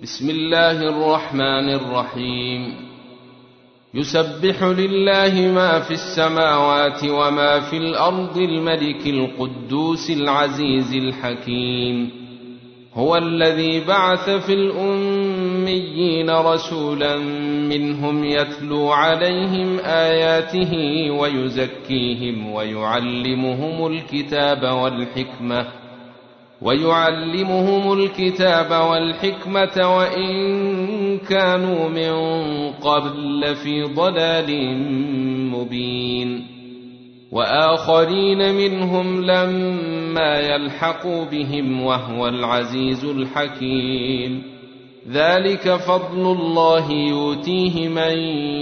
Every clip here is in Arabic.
بسم الله الرحمن الرحيم. يسبح لله ما في السماوات وما في الأرض الملك القدوس العزيز الحكيم. هو الذي بعث في الأميين رسولا منهم يتلو عليهم آياته ويزكيهم ويعلمهم الكتاب والحكمة وإن كانوا من قبل لفي ضلال مبين، وآخرين منهم لما يلحقوا بهم وهو العزيز الحكيم. ذلك فضل الله يؤتيه من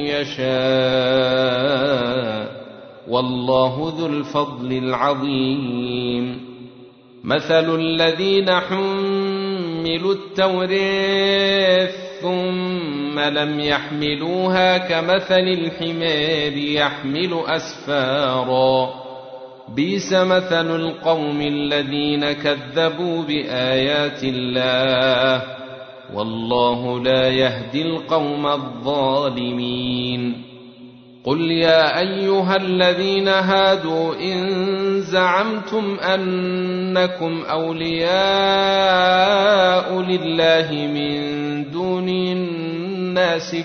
يشاء والله ذو الفضل العظيم. مثل الذين حملوا التوراة ثم لم يحملوها كمثل الحمار يحمل أسفارا، بئس مثل القوم الذين كذبوا بآيات الله والله لا يهدي القوم الظالمين. قل يا أيها الذين هادوا إن زعمتم أنكم أولياء لله من دون الناس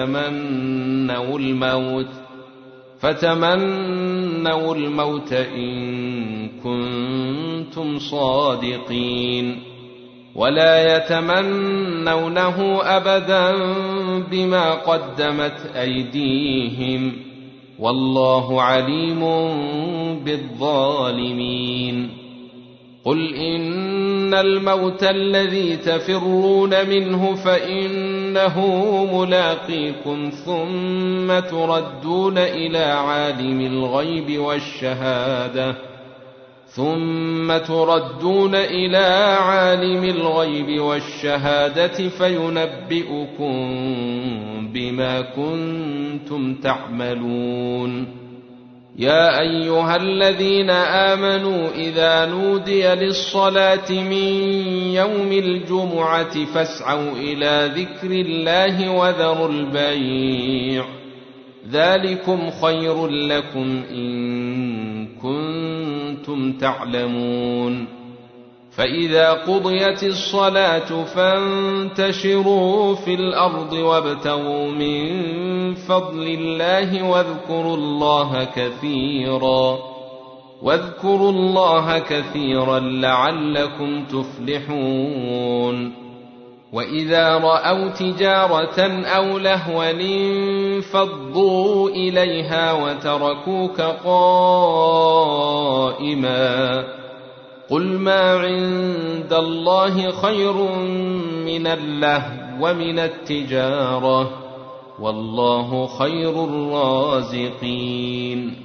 فتمنوا الموت إن كنتم صادقين، ولا يتمنونه أبدا بما قدمت أيديهم والله عليم بالظالمين. قل إن الموت الذي تفرون منه فإنه ملاقيكم ثم تردون إلى عالم الغيب والشهادة فينبئكم بما كنتم تعملون. يا أيها الذين آمنوا إذا نودي للصلاة من يوم الجمعة فاسعوا إلى ذكر الله وذروا البيع، ذلكم خير لكم إن كنتم تعلمون. فإذا قضيت الصلاة فانتشروا في الأرض وابتغوا من فضل الله واذكروا الله كثيرا لعلكم تفلحون. وإذا رأوا تجارة أو لهوا انفضوا إليها وتركوك قائما. قل ما عند الله خير من اللهو ومن التجارة والله خير الرازقين.